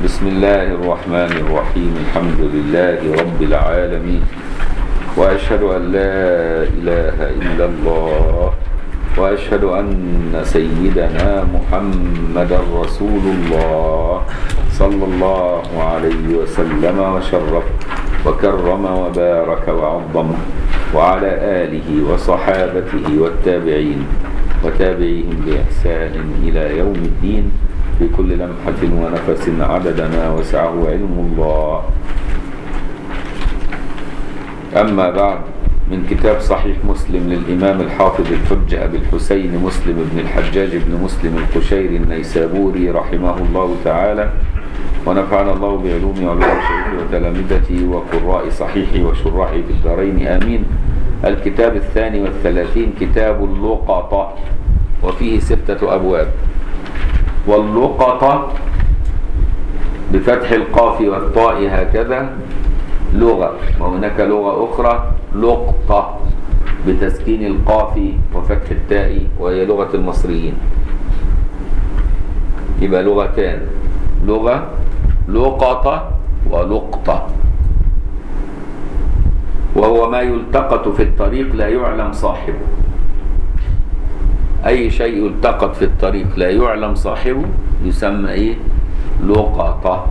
بسم الله الرحمن الرحيم. الحمد لله رب العالمين، وأشهد أن لا إله إلا الله، وأشهد أن سيدنا محمدا رسول الله صلى الله عليه وسلم وشرف وكرم وبارك وعظم، وعلى آله وصحابته والتابعين وتابعيهم بإحسان إلى يوم الدين، في كل لمحة ونفس عدد ما وسعه علم الله. أما بعد، من كتاب صحيح مسلم للإمام الحافظ الحجة أبي الحسين مسلم بن الحجاج بن مسلم القشيري النيسابوري رحمه الله تعالى، ونفعنا الله بعلوم شيخه وتلامذته وقراء صحيحه وشراحه في الدارين آمين. الكتاب 32 كتاب اللقطة، وفيه 6 أبواب. واللقطة بفتح القاف والطاء هكذا لغة، وهناك لغة أخرى لقطة بتسكين القاف وفتح التاء، وهي لغة المصريين. يبقى لغتان، لغة لقطة ولقطة. وهو ما يلتقط في الطريق لا يعلم صاحبه. أي شيء يلتقط في الطريق لا يعلم صاحبه يسمى إيه؟ لقطة.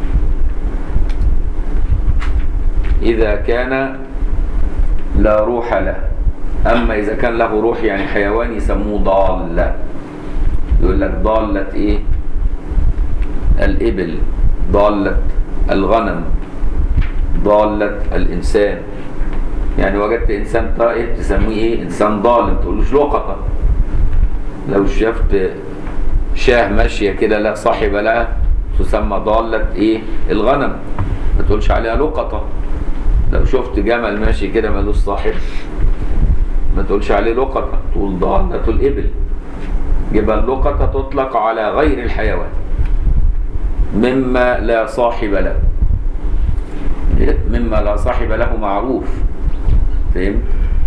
إذا كان لا روح له. أما إذا كان له روح يعني حيوان يسموه ضالة. يقول لك ضالة إيه؟ الإبل، ضالة الغنم، ضالة الإنسان. يعني وجدت إنسان طائف تسميه إيه؟ إنسان ضال، ما تقولوش لقطة. لو شفت شاه ماشية كده لا صاحب لها تسمى ضالة إيه؟ الغنم، ما تقولش عليها لقطة. لو شفت جمل ماشي كده مالوش صاحب ما تقولش عليه لقطة، تقول ضالة الإبل. يبقى اللقطة تطلق على غير الحيوان مما لا صاحب له، مما لا صاحب له معروف. فهمت؟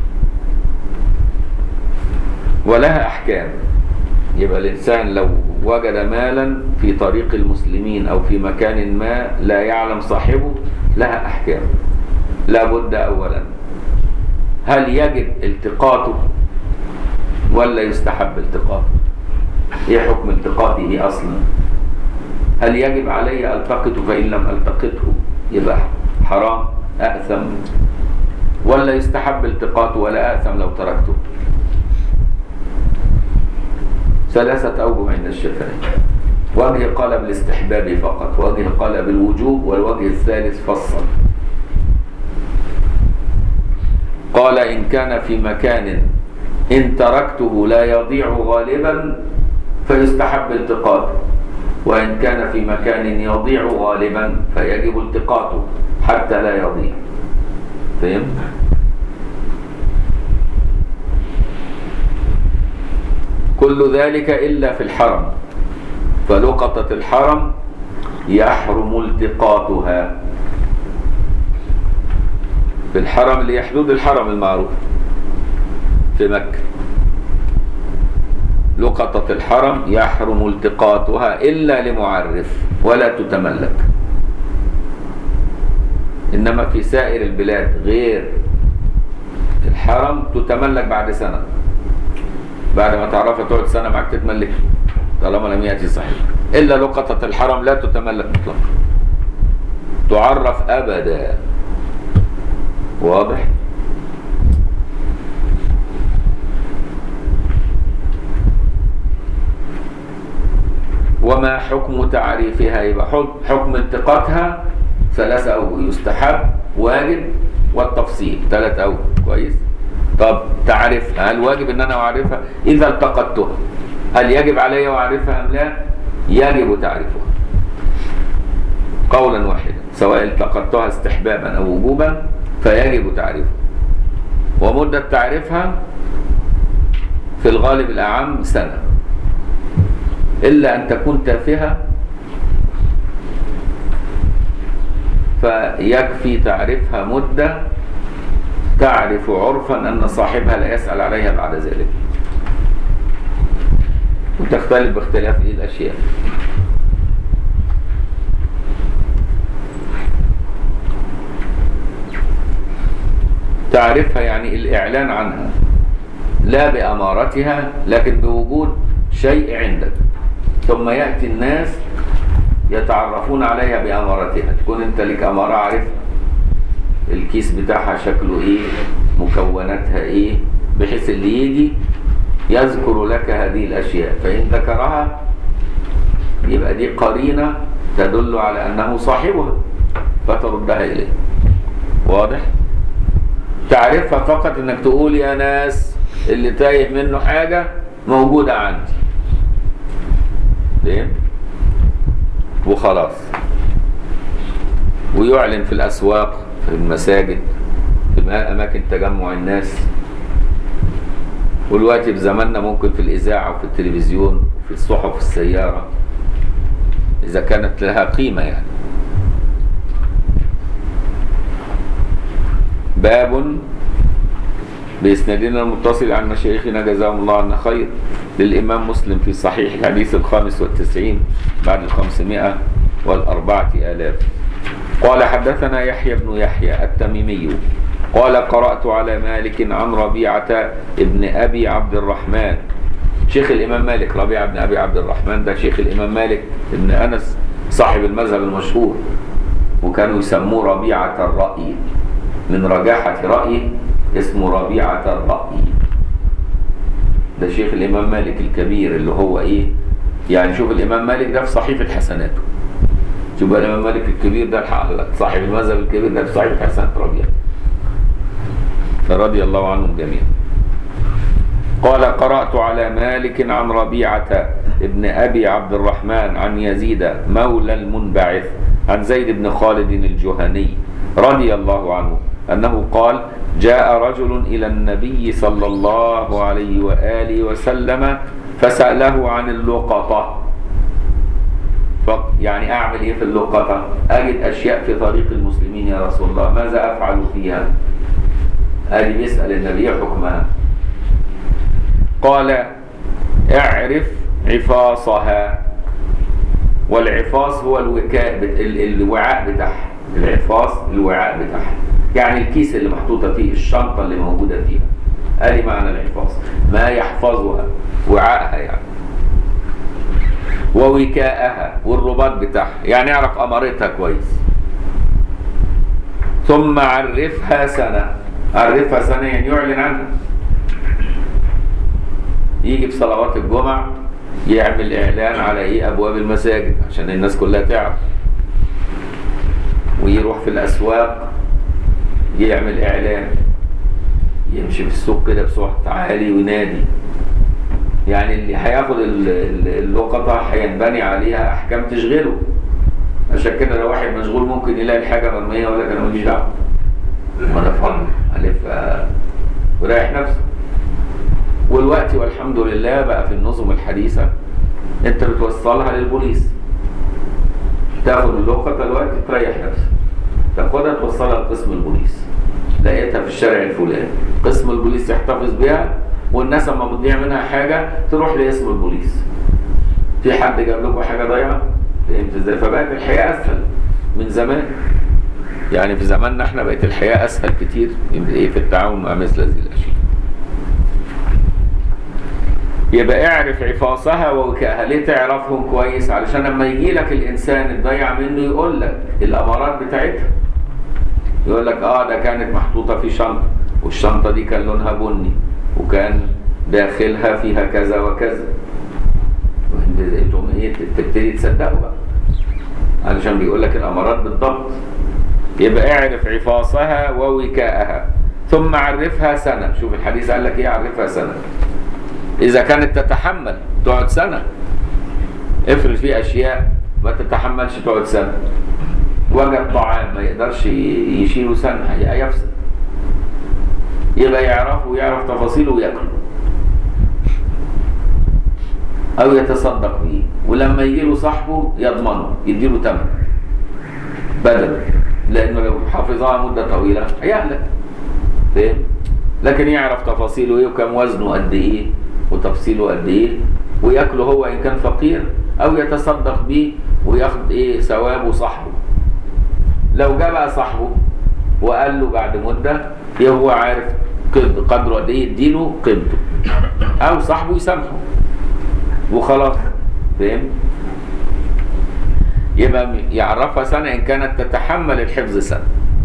ولها أحكام. يبقى الإنسان لو وجد مالا في طريق المسلمين أو في مكان ما لا يعلم صاحبه لها أحكام. لا بد أولا، هل يجب التقاطه ولا يستحب التقاطه؟ إيه حكم التقاطه أصلا؟ هل يجب علي ألتقطه فإن لم ألتقطه يبقى حرام أأثم، ولا يستحب التقاطه ولا أأثم لو تركته؟ 3 أوجه عند الشافعي. وجه قال بالاستحباب فقط، وجه قال بالوجوب، والوجه الثالث فصل. قال إن كان في مكان إن تركته لا يضيع غالبا فيستحب التقاطه، وإن كان في مكان يضيع غالبا فيجب التقاطه حتى لا يضيع. فهمت؟ كل ذلك إلا في الحرم، فلقطة الحرم يحرم التقاطها. في الحرم اللي هي حدود الحرم المعروف في مكة، لقطة الحرم يحرم التقاطها إلا لمعرف ولا تتملك. إنما في سائر البلاد غير الحرم تتملك بعد سنة، بعد ما تعرفها تقعد سنة معك تتملك طالما لم يأتي صحيح. إلا لقطة الحرم لا تتملك مطلقا، تعرف أبدا. واضح؟ وما حكم تعريفها؟ يبقى حكم التقاطها 3 أوجه: يستحب، واجب، والتفصيل. 3 أوجه. كويس. طب تعرفها، هل واجب ان انا اعرفها؟ اذا التقطتها هل يجب علي اعرفها ام لا؟ يجب تعرفها قولا واحدا، سواء التقطتها استحبابا او وجوبا فيجب تعرفها. ومدة تعرفها في الغالب الاعم 1 سنة، الا ان تكون تافهة فيكفي تعرفها مدة تعرف عرفا أن صاحبها لا يسأل عليها بعد ذلك. وتختلف باختلاف الأشياء. تعرفها يعني الإعلان عنها، لا بأمارتها لكن بوجود شيء عندك، ثم يأتي الناس يتعرفون عليها بأمارتها. تكون انت لك أمارة عارفها، الكيس بتاعها شكله ايه، مكوناتها ايه، بحيث اللي يجي يذكر لك هذه الأشياء، فإن ذكرها يبقى دي قرينة تدل على أنه صاحبها فتردها إليه. واضح؟ تعرفها فقط انك تقول يا ناس اللي تايه منه حاجة موجودة عندي، فهم؟ وخلاص. ويعلن في الأسواق، في المساجد، في أماكن تجمع الناس. والوقت بزماننا ممكن في الإذاعة وفي التلفزيون وفي الصحف السيارة إذا كانت لها قيمة يعني. باب بإسنادنا المتصل عن مشايخنا جزاهم الله عنا خير للإمام مسلم في صحيح الحديث 95 بعد 504,000. قال حدثنا يحيى بن يحيى التميمي قال قرأت على مالك عن ربيعة ابن أبي عبد الرحمن. شيخ الإمام مالك ربيعة ابن أبي عبد الرحمن ده شيخ الإمام مالك ابن أنس صاحب المذهب المشهور، وكانوا يسموه ربيعة الرأي من رجاحة رأيه، اسمه ربيعة الرأي. ده شيخ الإمام مالك الكبير اللي هو إيه يعني، شوف الإمام مالك ده في صحيفة حسناته، شوف الإمام مالك الكبير ده صاحب المذهب الكبير ده في صحيفة حسنات ربيعة، فرضي الله عنهم جميعا. قال قرأت على مالك عن ربيعة ابن أبي عبد الرحمن عن يزيد مولى المنبعث عن زيد بن خالد الجهني رضي الله عنه أنه قال جاء رجل إلى النبي صلى الله عليه وآله وسلم فسأله عن اللقطة. يعني أعمل إيه في اللقطة؟ أجد أشياء في طريق المسلمين يا رسول الله، ماذا أفعل فيها؟ أجي بيسأل النبي حكمها. قال اعرف عفاصها. والعفاص هو الوعاء بتاعها، العفاص الوعاء بتاعها يعني الكيس اللي محطوطة فيه، الشنطة اللي موجودة فيها، ادي معنى العفاص، ما يحفظها، وعاءها يعني. ووكاءها والرباط بتاعها يعني اعرف أمارتها كويس. ثم عرفها سنة. عرفها سنة يعني يعلن عنها، يجي بصلوات الجمعة يعمل إعلان على إيه أبواب المساجد عشان الناس كلها تعرف، ويروح في الأسواق يعمل إعلان، يمشي في السوق كده بصوت عالي وينادي. يعني اللي هياخد اللقطة هينبني عليها أحكام تشغله. عشان كده لو واحد مشغول ممكن يلاقي الحاجة مرمية ولا كان ماليش دعوة، ما أنا فاضي ألف ورايح نفسه. والوقت والحمد لله بقى في النظم الحديثة انت بتوصلها للبوليس، تاخد اللقطة الوقت تريح نفسك، تاخدها توصلها لقسم البوليس، لقيتها في الشارع الفلاني، قسم البوليس يحتفظ بها، والناس اما بتضيع منها حاجة تروح لاسم البوليس. في حد جاب لكم حاجة ضايعة؟ فهمت ازاي؟ فبقت الحياة اسهل من زمان. يعني في زماننا احنا بقت الحياة اسهل كتير في التعاون مع مثل هذه الاشياء. يبقى اعرف عفاصها ووكاءها. ليه تعرفهم كويس؟ علشان لما يجي لك الانسان الضيع منه يقول لك الامارات بتاعتها، يقول لك ده كانت محطوطه في شنطه، والشنطه دي كان لونها بني، وكان داخلها فيها كذا وكذا. انتم ايه تبتدي تصدقوا بقى علشان بيقول لك الامارات بالضبط. يبقى اعرف عفاصها ووكاءها ثم عرفها سنه. شوف الحديث قال لك ايه؟ عرفها سنه. إذا كانت تتحمل تقعد سنة. افرض في أشياء ما تتحملش تقعد سنة، وجد طعام ما يقدرش يشيله سنة هيفسد، يبقى يعرفه ويعرف تفاصيله ويأكله أو يتصدق به، ولما يجيله صاحبه يضمنه يديله ثمن بدل، لأنه لو حافظها مدة طويلة هيهلك. فاهم؟ لكن يعرف تفاصيله ايه وكم وزنه قد ايه وتفصيله قد ايه، وياكله هو ان كان فقير، او يتصدق بيه وياخد ايه ثوابه صاحبه. لو جاء بقى صاحبه وقال له بعد مدة هو عارف قدره قد ايه يديله قيمته، او صاحبه يسامحه وخلاص. فاهم؟ يبقى يعرفها سنة إن كانت تتحمل الحفظ سنة.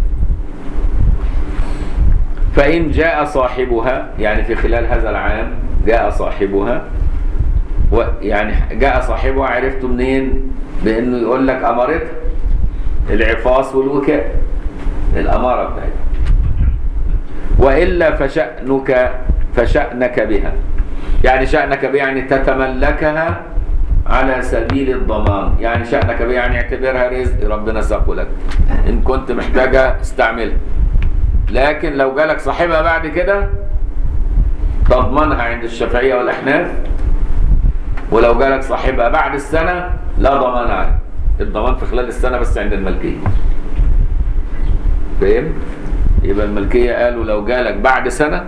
فإن جاء صاحبها، يعني في خلال هذا العام جاء صاحبها، يعني جاء صاحبها عرفته منين؟ بأنه يقول لك أمارتها، العفاص والوكاء، الأمارة بتاعتها. وإلا فشأنك بها، يعني شأنك بها يعني تتملكها على سبيل الضمان، يعني شأنك بها يعني اعتبرها رزق ربنا ساقه لك، إن كنت محتاجة استعملها. لكن لو جالك صاحبها بعد كده تضمنها عند الشافعية والأحناف، ولو جالك صاحبها بعد السنة لا ضمان عليه، الضمان في خلال السنة بس عند الملكية. فاهم؟ يبقى الملكية قالوا لو جالك بعد سنة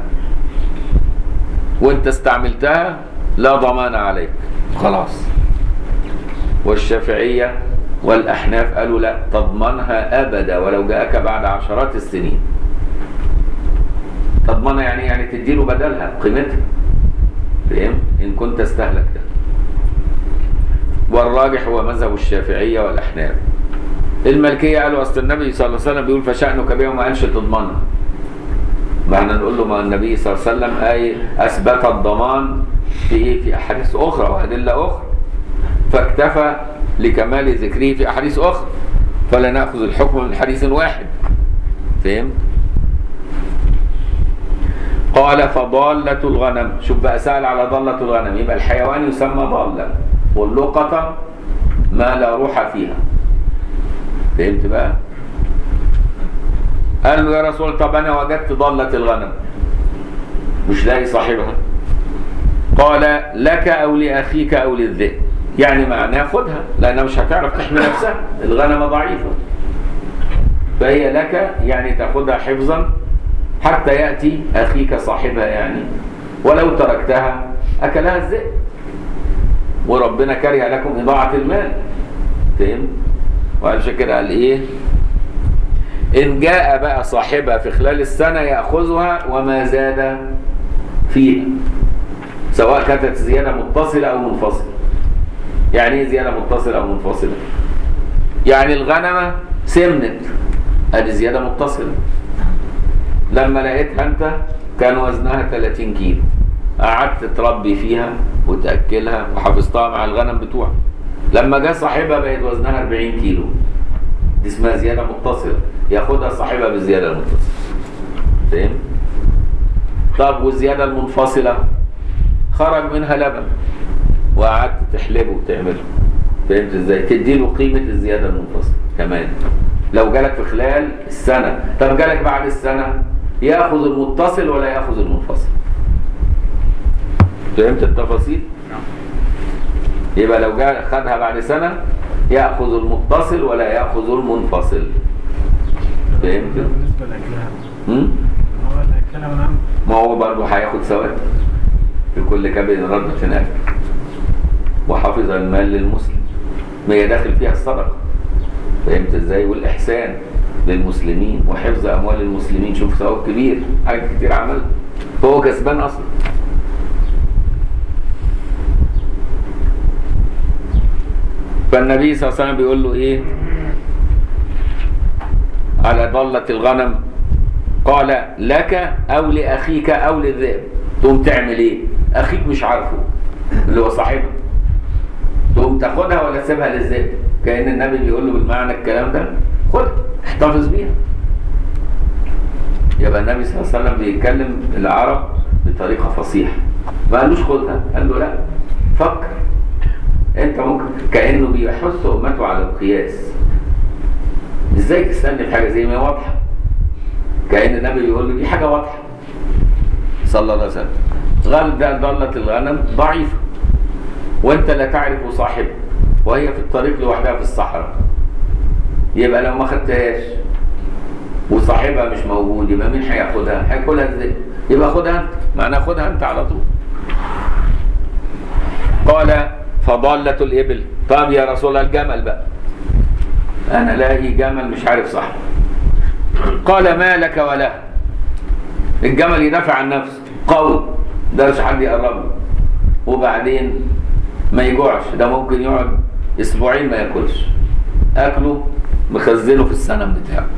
وانت استعملتها لا ضمان عليك خلاص. والشافعية والأحناف قالوا لا، تضمنها أبدا ولو جاءك بعد عشرات السنين. تضمنها يعني تديله بدلها قيمتها. فاهم؟ إن كنت استهلكتها. والراجح هو مذهب الشافعية والأحناف. المالكية قالوا أصل النبي صلى الله عليه وسلم بيقول فشأنك بها وما قالش تضمنها. ما احنا نقول له ما النبي صلى الله عليه وسلم أثبت الضمان في أحاديث أخرى وأدلة أخرى، فاكتفى لكمال ذكره في أحاديث أخرى، فلا نأخذ الحكم من حديث واحد. فهم؟ قال فضالة الغنم. شوف بقى، سأل على ضالة الغنم، يبقى الحيوان يسمى ضالة، واللقطة ما لا روح فيها. فهمت بقى؟ قال له يا رسول طب أنا وجدت ضالة الغنم مش لاقي صاحبها. قال لك أو لأخيك أو للذئب، يعني معناه خدها لأنها مش هتعرف تحمي نفسها، الغنمة ضعيفة، فهي لك يعني تأخذها حفظا حتى يأتي أخيك صاحبها يعني، ولو تركتها أكلها الذئب وربنا كره لكم إضاعة المال. فهم؟ وعشان كده قال إيه؟ إن جاء بقى صاحبها في خلال السنة يأخذها وما زاد فيها، سواء كانت زيادة متصلة أو منفصلة. يعني إيه زيادة متصلة أو منفصلة؟ يعني الغنمة سمنت، ادي زيادة متصلة. لما لقيتها انت كان وزنها 30 كيلو، قعدت تربي فيها وتأكلها وحفظتها مع الغنم بتوعك، لما جاء صاحبها بقت وزنها 40 كيلو، دي اسمها زيادة متصلة، ياخدها صاحبها بالزيادة المتصلة. فاهم؟ طب والزيادة المنفصلة خرج منها لبن وقعدت تحلبه وتعمله، فهمت ازاي؟ تديله قيمة الزيادة المنفصلة كمان لو جالك في خلال السنة. طب جالك بعد السنة ياخذ المتصل ولا ياخذ المنفصل؟ فهمت التفاصيل؟ يبقى لو جاء خدها بعد سنة ياخذ المتصل ولا ياخذ المنفصل. فهمت؟ بالنسبة لأكلها هو الأكلها ونعم، ما هو برضه هياخد ثواب في كل كبد ردة أكل، وحافظ المال للمسلم، ما هي داخل فيها الصدقة. فهمت ازاي؟ والإحسان للمسلمين وحفظ أموال المسلمين، شوف ثواب كبير، حاجة كتير عمل، فهو كسبان أصلا. فالنبي صلى الله عليه وسلم بيقول له إيه على ضالة الغنم؟ قال لك أو لأخيك أو للذئب. تقوم تعمل إيه؟ أخيك مش عارفه اللي هو صاحبه، تقوم تاخدها ولا تسيبها للذئب؟ كأن النبي بيقول له بالمعنى الكلام ده، خد احتفظ بيها. يبقى النبي صلى الله عليه وسلم بيتكلم العرب بطريقة فصيحة، ما قالوش خدها، قال له لا فكر انت، ممكن كأنه بيحث امته على القياس. ازاي تستني في حاجة زي ما واضحة؟ كأن النبي بيقول له دي حاجة واضحة صلى الله عليه وسلم. ضالة الغنم ضعيفة وانت لا تعرف صاحبها وهي في الطريق لوحدها في الصحراء، يبقى لو ما خدتهاش وصاحبها مش موجود يبقى مين هياخدها؟ هياكلها ازاي؟ يبقى خدها انت، معناها خدها انت على طول. قال فضالة الإبل. طب يا رسول الله الجمل بقى، انا لاقي جمل مش عارف صاحبه، قال ما لك وله. الجمل يدافع عن نفسه قوي، مش حد يقرب له، وبعدين ما يجوعش، ده ممكن يقعد اسبوعين ما ياكلش، اكله مخزنه في السنم بتاعه،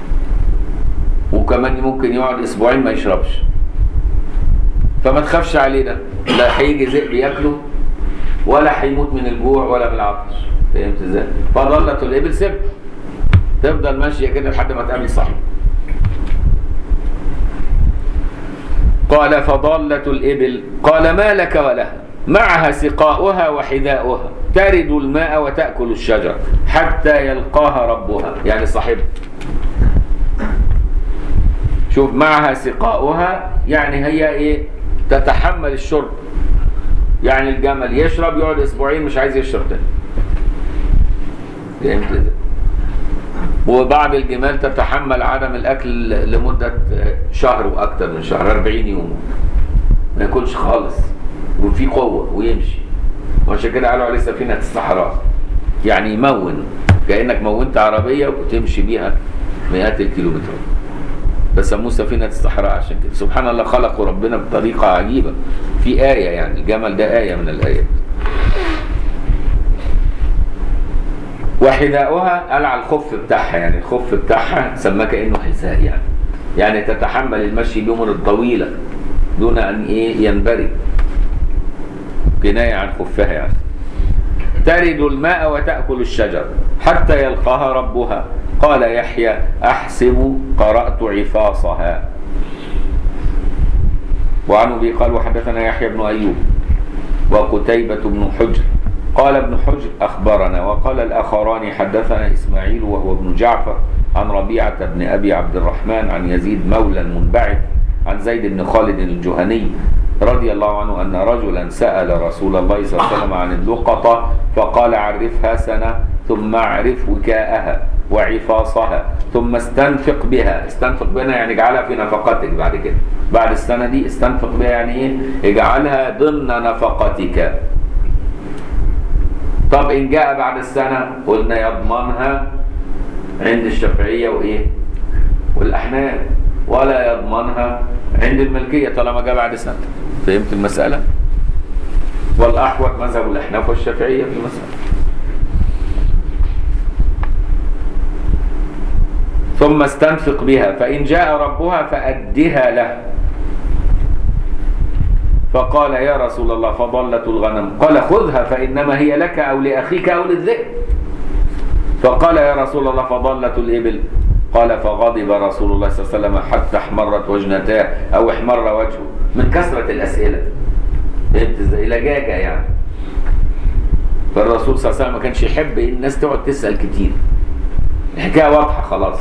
وكمان ممكن يقعد اسبوعين ما يشربش. فما تخافش عليه، ده لا هيجي ذئب ياكله ولا هيموت من الجوع ولا من العطش. فهمت ازاي؟ فضلة الابل سبت تفضل ماشيه كده لحد ما تقابل صاحبه. قال فضلة الابل قال ما لك ولها معها سقاؤها وحذاؤها ترد الماء وتأكل الشجر حتى يلقاها ربها، يعني صاحبها. شوف، معها سقاؤها يعني هي ايه؟ تتحمل الشرب. يعني الجمل يشرب يقعد اسبوعين مش عايز يشرب تاني. فهمت ازاي؟ وبعض الجمال تتحمل عدم الاكل لمدة شهر واكتر من شهر، 40 يوم ما ياكلش خالص وفي قوة ويمشي. وعشان كده قالوا عليه سفينة الصحراء، يعني يمون، كأنك مونت عربية وتمشي بيها مئات الكيلومترات. بسموه سفينة الصحراء عشان كده. سبحان الله، خلقوا ربنا بطريقة عجيبة. في آية، يعني الجمل ده آية من الآيات. وحذاؤها قال على الخف بتاعها، يعني الخف بتاعها سماه كأنه حذاء، يعني تتحمل المشي بأمر طويلة دون أن ينبرد، كناية عن خفها يعني. ترد الماء وتأكل الشجر حتى يلقاها ربها. قال يحيى أحسب قرأت عفاصها. وعن أبي قال وحدثنا يحيى بن أيوب وقتيبة بن حجر قال ابن حجر أخبرنا، وقال الآخران حدثنا إسماعيل وهو ابن جعفر عن ربيعة بن أبي عبد الرحمن عن يزيد مولى المنبعث عن زيد بن خالد الجهني رضي الله عنه أن رجلا سأل رسول الله صلى الله عليه وسلم عن اللقطة فقال عرفها سنة ثم اعرف وكاءها وعفاصها ثم استنفق بها. استنفق بها يعني اجعلها في نفقتك بعد كده، بعد السنة دي استنفق بها يعني ايه؟ اجعلها ضمن نفقتك. طب إن جاء بعد السنة قلنا يضمنها عند الشافعية وإيه؟ والأحناف، ولا يضمنها عند الملكية طالما جاء بعد سنة. فهمت المسألة؟ والأحوط مذهب الأحناف والشافعية في المسألة. ثم استنفق بها فإن جاء ربها فأدها له. فقال يا رسول الله فضلة الغنم. قال خذها فإنما هي لك أو لأخيك أو للذئب. فقال يا رسول الله فضلة الإبل. قال فغضب رسول الله صلى الله عليه وسلم حتى احمرت وجنتاه أو احمر وجهه من كثرة الأسئلة. فهمت ازاي؟ لجاجة يعني. فالرسول صلى الله عليه وسلم ما كانش يحب الناس تقعد تسأل كتير، الحكاية واضحة خلاص.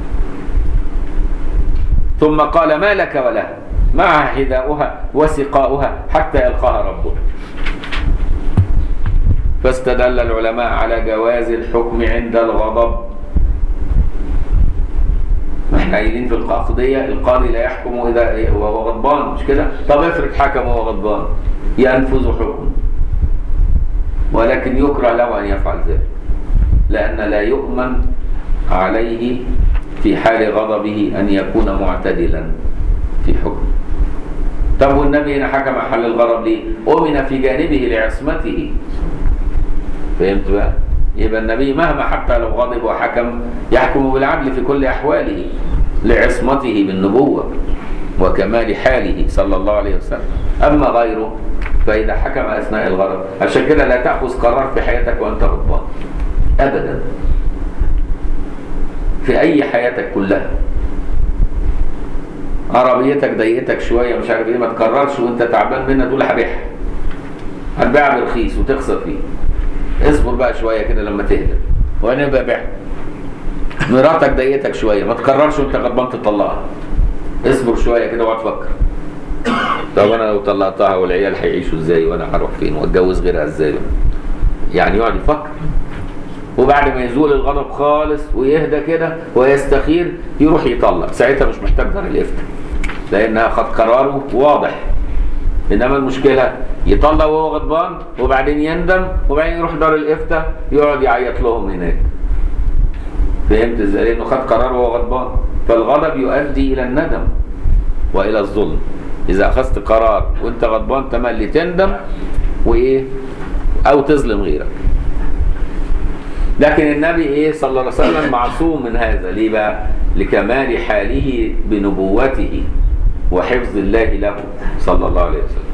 ثم قال ما لك ولها معها حذاؤها وسقاؤها حتى يلقاها ربها. فاستدل العلماء على جواز الحكم عند الغضب. احنا قايلين في القضية القاضي لا يحكم إذا وهو غضبان، مش كده؟ طب افرض حكم وهو غضبان ينفذ حكم، ولكن يكره له أن يفعل ذلك، لأن لا يؤمن عليه في حال غضبه أن يكون معتدلا في حكم. طب والنبي هنا حكم حل الغضب ليه؟ أؤمن في جانبه لعصمته. فهمت بقى؟ يبقى النبي مهما حتى لو غضب وحكم يحكم بالعدل في كل أحواله لعصمته بالنبوة وكمال حاله صلى الله عليه وسلم. أما غيره فإذا حكم أثناء الغضب، عشان كده لا تأخذ قرار في حياتك وأنت غضبان أبدا، في أي حياتك كلها. عربيتك ضايقتك شوية مش عارف ايه، ما تكررش وانت تعبان منها تقول هبيعها، هتبيعها برخيص وتخسر فيه. اصبر بقى شوية كده لما تهدى وانا ببيعها. مراتك ضايقتك شوية ما تكررش وانت غضبان تطلقها، اصبر شوية كده واقعد تفكر، طب انا لو طلقتها والعيال هيعيشوا ازاي وانا هروح فين واتجوز غيرها ازاي؟ يعني يقعد يفكر، وبعد ما يزول الغضب خالص ويهدى كده ويستخير يروح يطلق. ساعتها مش محتاج دار الافتاء لانها خد قراره واضح. انما المشكله يطلق وهو غضبان وبعدين يندم وبعدين يروح دار الافتاء يقعد يعيط لهم هناك. فهمت ازاي؟ لانه خد قراره وهو غضبان. فالغضب يؤدي إلى الندم وإلى الظلم. إذا أخذت قرار وأنت غضبان تملي تندم وإيه أو تظلم غيرك. لكن النبي صلى الله عليه وسلم معصوم من هذا. ليه بقى؟ لكمال حاله بنبوته وحفظ الله له صلى الله عليه وسلم.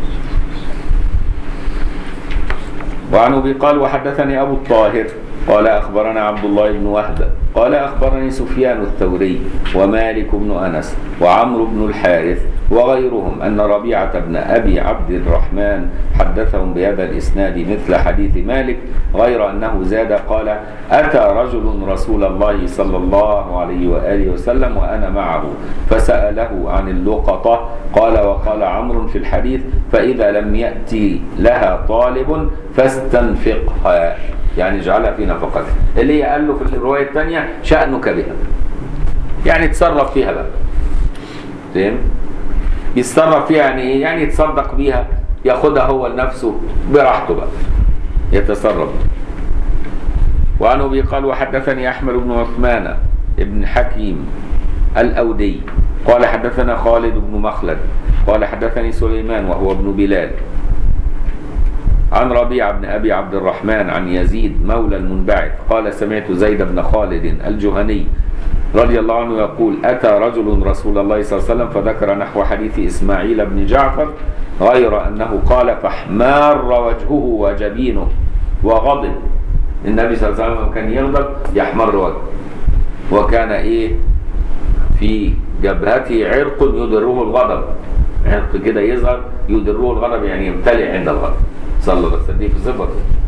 وعن أبي قال وحدثني أبو الطاهر قال أخبرنا عبد الله بن وهب قال أخبرني سفيان الثوري ومالك بن أنس وعمرو بن الحارث وغيرهم أن ربيعة بن أبي عبد الرحمن حدثهم بهذا الإسناد مثل حديث مالك غير أنه زاد قال أتى رجل رسول الله صلى الله عليه وآله وسلم وأنا معه فسأله عن اللقطة قال وقال عمرو في الحديث فإذا لم يأتي لها طالب فاستنفقها، يعني اجعلها في نفقتها، اللي هي قال له في الرواية الثانية شأنك بها، يعني تصرف فيها بقى. فهم؟ يتصرف فيها يعني ايه؟ يعني يتصدق بيها، ياخدها هو لنفسه براحته بقى، يتصرف. وعن أبي قال وحدثني أحمد بن عثمان ابن حكيم الأودي قال حدثنا خالد بن مخلد قال حدثني سليمان وهو ابن بلال عن ربيعة بن أبي عبد الرحمن عن يزيد مولى المنبعث قال سمعت زيد بن خالد الجهني رضي الله عنه يقول أتى رجل رسول الله صلى الله عليه وسلم فذكر نحو حديث إسماعيل بن جعفر غير أنه قال فاحمار وجهه وجبينه وغضب. النبي صلى الله عليه وسلم كان يغضب يحمر وجهه، وكان إيه في جبهته عرق يدره الغضب، عرق كده يظهر يدره الغضب، يعني يمتلئ عند الغضب صلى الله عليه وسلم. دي في صفته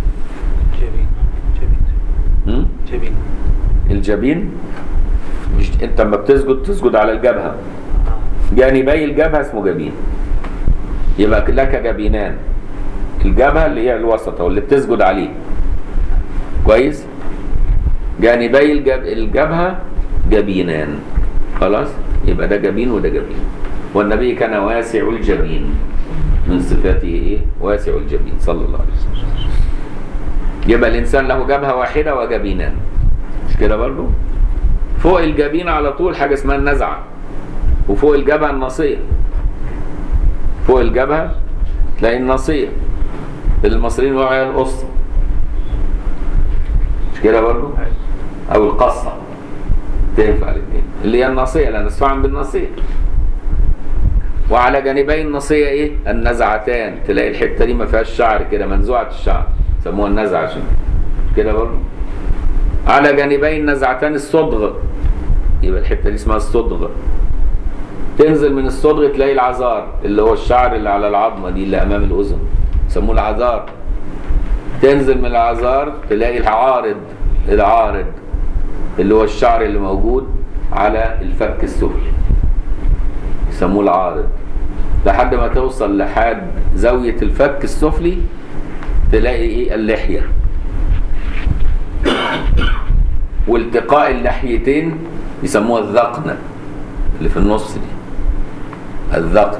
جبين. الجبين مش انت لما بتسجد تسجد على الجبهه، جانبي الجبهه اسمه جبين، يبقى لك جبينان، الجبهه اللي هي الوسطى واللي بتسجد عليه كويس، جانبي الجبهه جبينان، خلاص يبقى ده جبين وده جبين. والنبي كان واسع الجبين، من صفاته ايه؟ واسع الجبين صلى الله عليه وسلم. يبقى الانسان له جبهه واحده وجبينان، مش كده برضه؟ فوق الجبين على طول حاجه اسمها النزعه، وفوق الجبهه الناصيه. فوق الجبهه تلاقي الناصيه، المصريين بيقولوا عليها القصه، مش كده برضه؟ او القصه، تنفع الاثنين، اللي هي الناصيه لان نسمع بالناصيه. وعلى جانبي الناصيه ايه؟ النزعتان، تلاقي الحته دي ما فيهاش شعر كده، منزوعه الشعر، سموها النزعه عشان كده برضه. على جانبي النزعتان الصدغ، يبقى الحته دي اسمها الصدغ. تنزل من الصدغ تلاقي العذار، اللي هو الشعر اللي على العظمه دي اللي امام الاذن، يسموه العذار. تنزل من العذار تلاقي العارض اللي هو الشعر اللي موجود على الفك السفلي، يسموه العارض، لحد ما توصل لحد زاويه الفك السفلي تلاقي ايه؟ اللحيه. والتقاء اللحيتين يسموها الذقن، اللي في النص دي الذقن.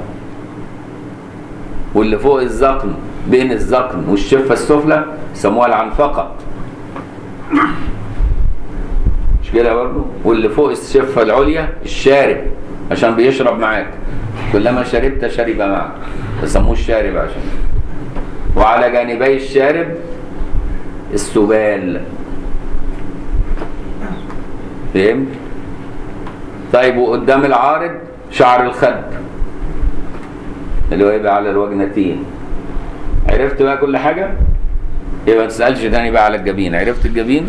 واللي فوق الذقن بين الذقن والشفه السفلى يسموها العنفقه، مش كده برضه؟ واللي فوق الشفه العليا الشارب، عشان بيشرب معاك، كلما شربت شرب معك، يسموه الشارب عشان. وعلى جانبي الشارب السبال. فهمت؟ طيب وقدام العارض شعر الخد اللي هو يبقى على الوجنتين. عرفت بقى كل حاجة؟ يبقى ما تسألش تاني بقى على الجبين. عرفت الجبين؟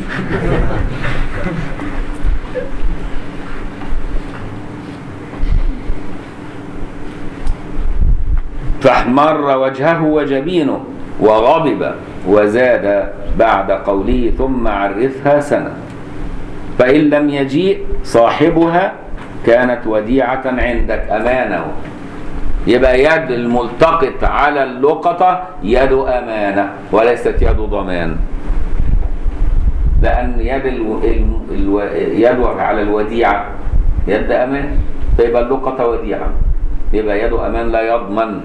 فاحمر وجهه وجبينه وغضب، وزاد بعد قوله ثم عرفها سنة، فإن لم يجيء صاحبها كانت وديعة عندك أمانة. يبقى يد الملتقط على اللقطة يد أمانة وليست يد ضمان، لأن يد على الوديعة يد أمان، فيبقى اللقطة وديعة، يبقى يد أمان لا يضمن.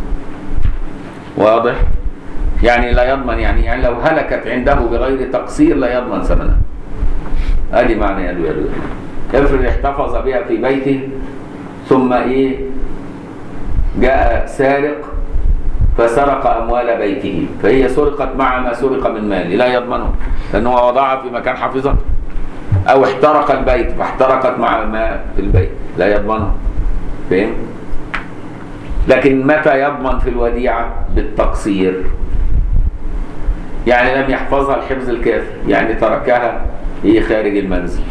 واضح؟ يعني لا يضمن، يعني لو هلكت عنده بغير تقصير لا يضمن ثمنها. ادي معنى يد. افرض احتفظ بها في بيته ثم ايه جاء سارق فسرق اموال بيته، فهي سرقت مع ما سرق من ماله، لا يضمنه لانه وضعها في مكان حافظه. او احترق البيت فاحترقت مع ما في البيت، لا يضمنه. فهم؟ لكن متى يضمن في الوديعه؟ بالتقصير، يعني لم يحفظها الحفظ الكافي، يعني تركها هي خارج المنزل،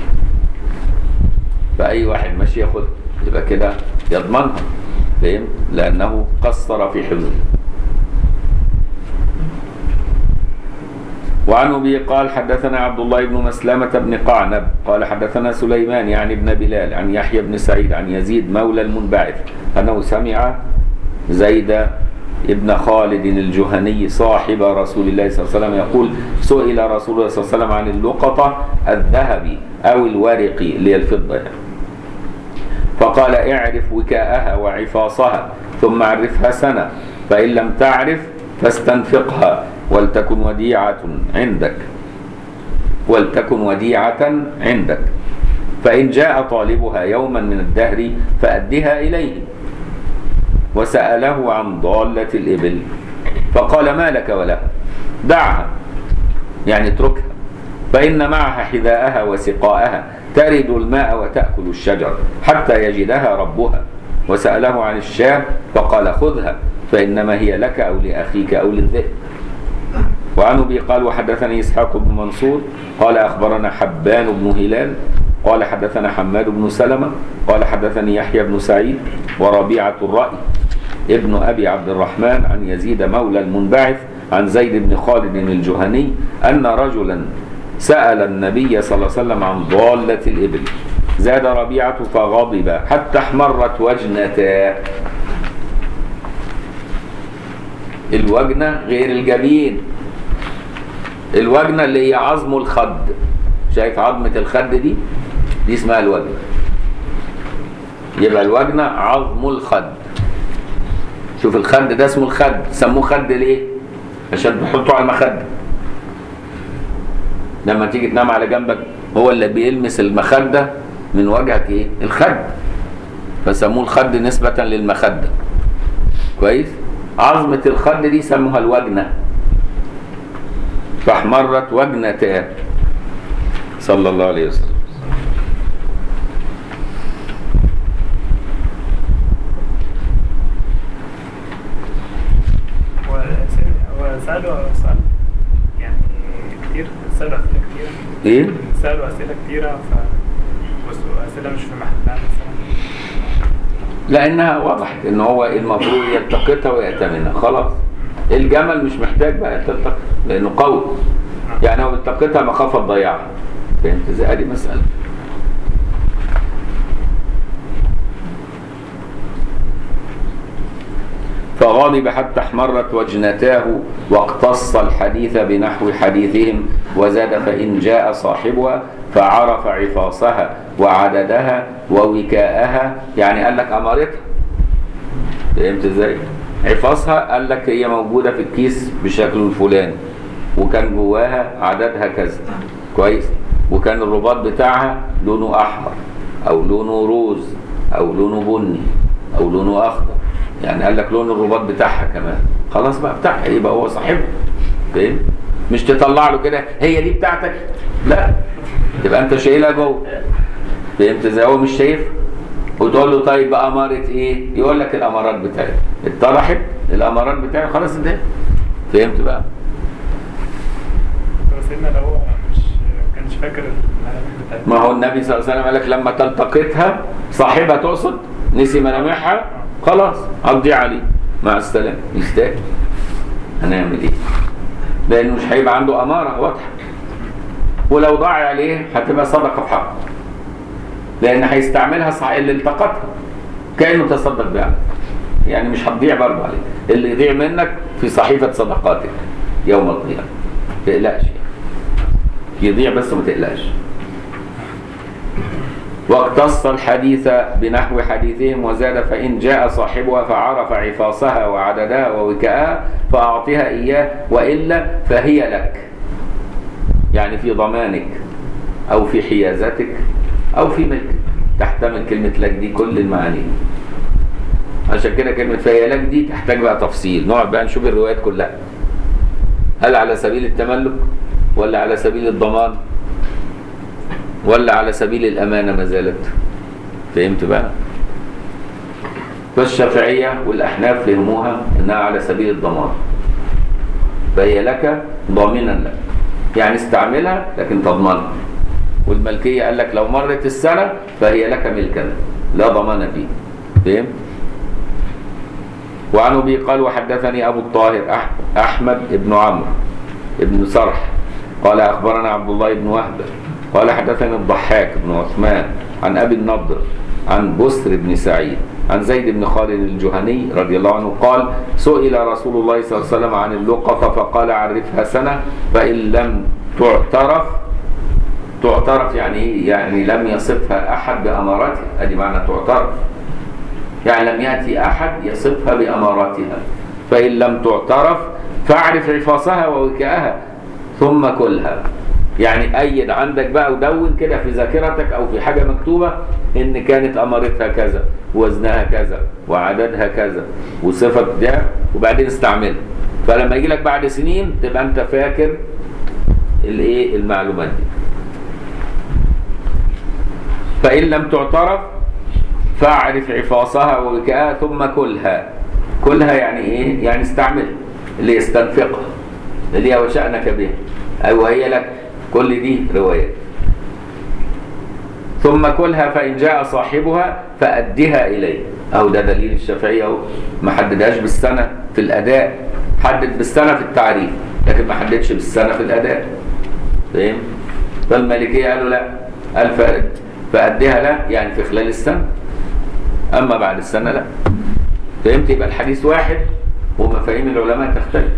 فأي واحد ماشي ياخد يبقى كده يضمنها. فهم؟ لأنه قصر في حفظه. وعن أبي قال حدثنا عبد الله بن مسلمة بن قعنب قال حدثنا سليمان يعني ابن بلال عن يحيى بن سعيد عن يزيد مولى المنبعث أنه سمع زيد ابن خالد الجهني صاحب رسول الله صلى الله عليه وسلم يقول سئل رسول الله صلى الله عليه وسلم عن اللقطة الذهب أو الورق اللي هي الفضة يعني. فقال اعرف وكاءها وعفاصها ثم عرفها سنة، فإن لم تعرف فاستنفقها ولتكن وديعة عندك فإن جاء طالبها يوما من الدهر فأدها إليه. وسأله عن ضالة الإبل فقال ما لك ولها دعها، يعني اتركها، فإن معها حذاءها وسقاءها ترد الماء وتأكل الشجر حتى يجدها ربها. وسأله عن الشاة فقال خذها فإنما هي لك أو لأخيك أو للذئب. وعن أبي قال وحدثني إسحاق بن منصور قال أخبرنا حبان بن هلال قال حدثنا حماد بن سلمة قال حدثني يحيى بن سعيد وربيعة الرأي ابن أبي عبد الرحمن عن يزيد مولى المنبعث عن زيد بن خالد الجهني أن رجلا سأل النبي صلى الله عليه وسلم عن ضالة الإبل. زاد ربيعة فغضب حتى احمرت وجنتاه. الوجنة غير الجبين، الوجنة اللي هي عظم الخد، شايف عظمة الخد دي اسمها الوجنة. يبقى الوجنة عظم الخد. شوف الخد ده اسمه الخد، سموه خد ليه؟ عشان تحطه على المخدة لما تيجي تنام على جنبك، هو اللي بيلمس المخدة من وجهك ايه؟ الخد، فسموه الخد نسبة للمخدة. كويس؟ عظمة الخد دي سموها الوجنة. فاحمرت وجنتاه صلى الله عليه وسلم. سألوا يعني كتير، سألوا أسئلة كتيرة. إيه؟ سألوا أسئلة كتيرة أسئلة مش في محلها مثلا. لأنها وضحت إن هو المفروض يلتقطها ويأتمنها خلاص. الجمل مش محتاج بقى تلتقط لأنه قوي، يعني هو التقطها مخافة ضياعها. فهمت ازاي؟ هذه مسألة. فغضب حتى احمرت وجنتاه واقتص الحديث بنحو حديثهم وزاد فإن جاء صاحبها فعرف عفاصها وعددها ووكاءها، يعني قال لك أمارتها. فهمت ازاي؟ عفاصها قال لك هي موجودة في الكيس بشكل الفلاني وكان جواها عددها كذا. كويس؟ وكان الرباط بتاعها لونه أحمر أو لونه روز أو لونه بني أو لونه أخضر، يعني قال لك لون الرباط بتاعها كمان. خلاص بقى بتاعها، يبقى هو صاحبها. فاهم؟ مش تطلع له كده هي دي بتاعتك، لا، تبقى انت شايلها جوه. فهمت ازاي؟ هو مش شايف وتقول له طيب بقى اماره ايه؟ يقول لك الامارات بتاعتي اتطرحت، الامارات بتاعتي خلاص انتهت. فهمت بقى؟ سيدنا لو هو كانش فاكر الملامح بتاعتها. ما هو النبي صلى الله عليه وسلم قال لك لما تلتقطها صاحبها تقصد نسي ملامحها خلاص هتضيع عليه، مع السلامه، يستاهل. هنعمل ايه؟ لانه مش هيبقى عنده اماره واضحه، ولو ضاع عليه هتبقى صدقه في حقه، لان هيستعملها صح اللي التقطها كانه تصدق بها، يعني مش هتضيع برضه عليه. اللي يضيع منك في صحيفه صدقاتك يوم القيامه، ما تقلقش، يضيع بس ما تقلقش. واقتص الحديث بنحو حديثهم وزاد فإن جاء صاحبها فعرف عفاصها وعددها ووكاءها فأعطها إياه وإلا فهي لك، يعني في ضمانك أو في حيازتك أو في ملك، تحتمل كلمة لك دي كل المعاني. عشان كده كلمة فهي لك دي تحتاج بقى تفصيل، نقعد بقى نشوف الروايات كلها، هل على سبيل التملك ولا على سبيل الضمان ولا على سبيل الأمانة ما زالت. فهمت بقى؟ فالشافعية والأحناف فهموها إنها على سبيل الضمان، فهي لك ضامنا لك، يعني استعملها لكن تضمنها. والملكية قال لك لو مرت السنة فهي لك ملكا لا ضمان فيه. فهمت؟ وعن أبي قال وحدثني أبو الطاهر أحمد بن عمرو بن سرح قال أخبرنا عبد الله بن وهب قال حدثني الضحاك بن عثمان عن أبي النضر عن بسر بن سعيد عن زيد بن خالد الجهني رضي الله عنه قال سئل رسول الله صلى الله عليه وسلم عن اللقطة فقال عرفها سنة فإن لم تعترف يعني لم يصفها أحد بأماراتها. أدي معنى تعترف، يعني لم يأتي أحد يصفها بأماراتها. فإن لم تعترف فاعرف عفاصها ووكاءها ثم كلها. يعني أيد عندك بقى ودون كده في ذاكرتك أو في حاجة مكتوبة إن كانت أمارتها كذا ووزنها كذا وعددها كذا وصفة ده، وبعدين استعملها. فلما يجي لك بعد سنين تبقى أنت فاكر المعلومات دي. فإن لم تعترف فاعرف عفاصها ووكاءها ثم كلها يعني ايه؟ يعني استعملها، اللي يستنفقها، اللي هي وشأنك بها، أو هي لك. كل دي روايات. ثم كلها فإن جاء صاحبها فأدها إليه. أو ده دليل الشافعية أهو، ما حددهاش بالسنة في الأداء، حدد بالسنة في التعريف لكن ما حددش بالسنة في الأداء. فاهم؟ فالمالكية قالوا لا، قال فأدها لا يعني في خلال السنة، أما بعد السنة لا. فهمت؟ يبقى الحديث واحد ومفاهيم العلماء تختلف.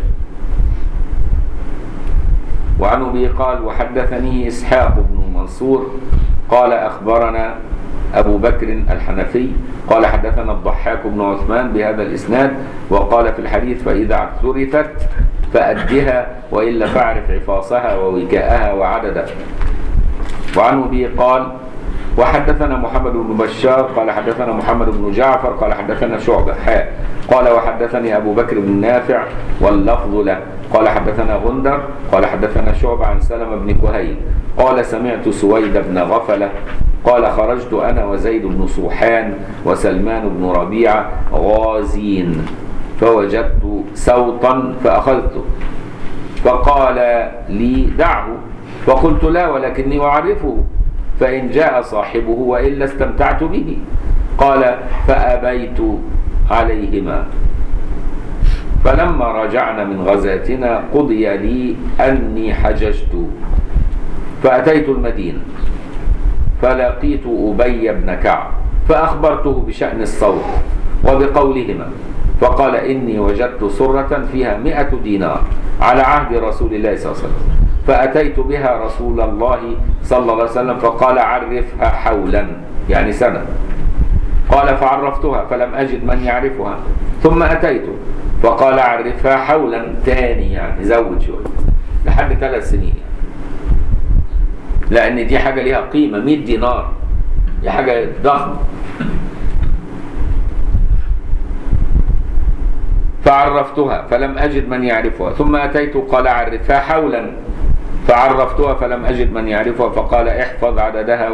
وعن أبي قال وحدثني إسحاق بن منصور قال أخبرنا أبو بكر الحنفي قال حدثنا الضحاك بن عثمان بهذا الإسناد وقال في الحديث فإذا اعترفت فأدها وإلا فاعرف عفاصها ووكاءها وعددها. وعن أبي قال وحدثنا محمد بن بشار قال حدثنا محمد بن جعفر قال حدثنا شعبة قال وحدثني أبو بكر بن نافع واللفظ له قال حدثنا غندر قال حدثنا شعبة عن سلمة بن كهيل قال سمعت سويد بن غفلة قال خرجت أنا وزيد بن صوحان وسلمان بن ربيعة غازين فوجدت سوطا فأخذته فقال لي دعه فقلت لا ولكني أعرفه فإن جاء صاحبه وإلا استمتعت به. قال فأبيت عليهما. فلما رجعنا من غزاتنا قضي لي أني حججت فأتيت المدينة فلقيت أبي بن كعب فأخبرته بشأن الصوت وبقولهما فقال إني وجدت سرة فيها 100 دينار على عهد رسول الله صلى الله عليه وسلم فأتيت بها رسول الله صلى الله عليه وسلم فقال عرفها حولا يعني سنة. قال فعرفتها فلم أجد من يعرفها ثم أتيت فقال عرفها حولا تاني يعني زود شوية لحد 3 سنين لأن دي حاجة ليها قيمة 100 دينار دي حاجة ضخمة. فعرفتها فلم أجد من يعرفها ثم أتيت قال عرفها حولا فعرفتها فلم أجد من يعرفها فقال احفظ عددها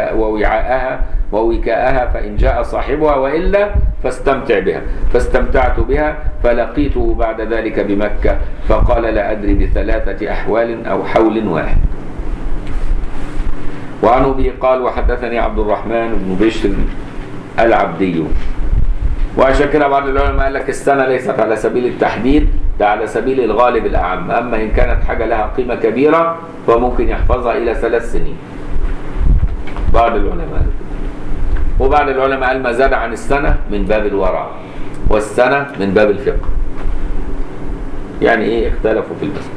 ووكاءها فإن جاء صاحبها وإلا فاستمتع بها. فاستمتعت بها فلقيته بعد ذلك بمكة فقال لا أدري ب3 أحوال أو حول واحد. وعن أبي قال وحدثني عبد الرحمن بن بشر العبدي. وعشان كده بعض العلماء قال لك السنة ليست على سبيل التحديد ده على سبيل الغالب الأعم. أما إن كانت حاجة لها قيمة كبيرة فممكن يحفظها إلى 3 سنين بعض العلماء. وبعض العلماء قال ما زاد عن السنة من باب الورع والسنة من باب الفقه. يعني إيه اختلفوا في المسألة.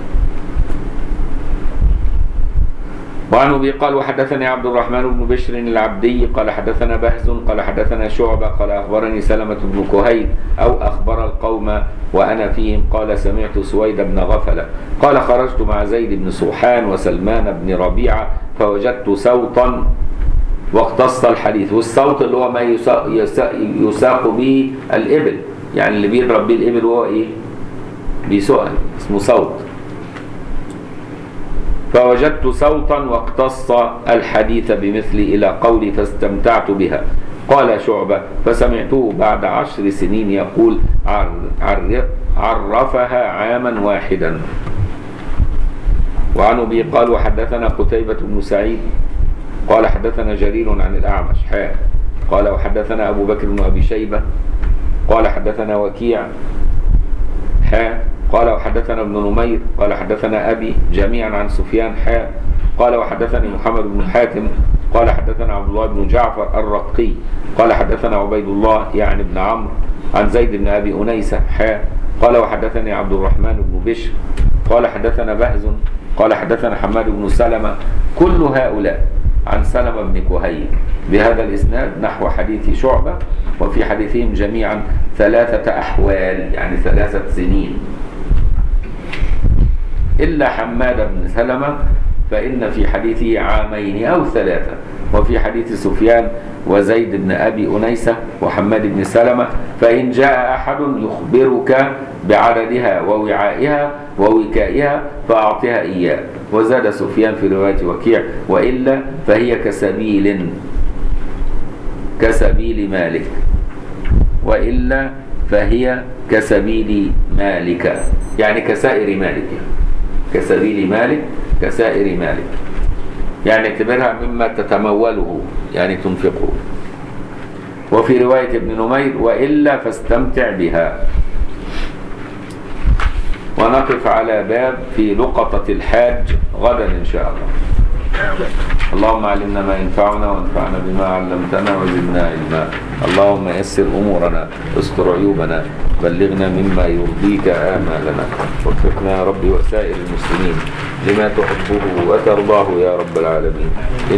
وعن أبي قال وحدثني عبد الرحمن بن بشر العبدي قال حدثنا بهز قال حدثنا شعبة قال أخبرني سلمة بن كهيل أو أخبر القوم وأنا فيهم قال سمعت سويد بن غفلة قال خرجت مع زيد بن صوحان وسلمان بن ربيعة فوجدت سوطا واقتص الحديث. والصوت اللي هو ما يساق به الإبل، يعني اللي بيضرب به الإبل هو إيه؟ بيسؤال، اسمه صوت. فوجدت صوتا واقتص الحديث بمثلي إلى قولي فاستمتعت بها. قال شعبة فسمعته بعد 10 سنين يقول عرفها عاما واحدا. وعن أبي قال وحدثنا قتيبة بن سعيد قال حدثنا جرير عن الأعمش قال وحدثنا أبو بكر بن أبي شيبة قال حدثنا وكيع قال وحدثنا ابن نمير قال حدثنا أبي جميعا عن سفيان قال وحدثني محمد بن حاتم قال حدثنا عبد الله بن جعفر الرقي قال حدثنا عبيد الله يعني بن عمرو عن زيد بن أبي أنيسة قال وحدثني عبد الرحمن بن بشر قال حدثنا بهز قال حدثنا حماد بن سلمة. كل هؤلاء عن سلمة بن كهيل بهذا الإسناد نحو حديث شعبة، وفي حديثهم جميعا 3 أحوال، يعني 3 سنين، إلا حماد بن سلمة فإن في حديثه 2 عام أو 3، وفي حديث سفيان وزيد بن أبي أنيسة وحماد بن سلمة فإن جاء أحد يخبرك بعددها ووعائها ووكائها فأعطها إياه. وزاد سفيان في رواية وكيع وإلا فهي كسبيل مالك، وإلا فهي كسبيل مالك، يعني كسائر مالك، كسبيل مالك كسائر مالك، يعني اعتبرها مما تتموله، يعني تنفقه. وفي رواية ابن نمير وإلا فاستمتع بها. ونقف على باب في لقطة الحاج غدا إن شاء الله. اللهم علمنا ما ينفعنا وانفعنا بما علمتنا وزدنا علما. اللهم يسر أمورنا، استر عيوبنا، بلغنا مما يرضيك آمالنا، وفقنا يا رب وسائر المسلمين لما تحبه وترضاه يا رب العالمين.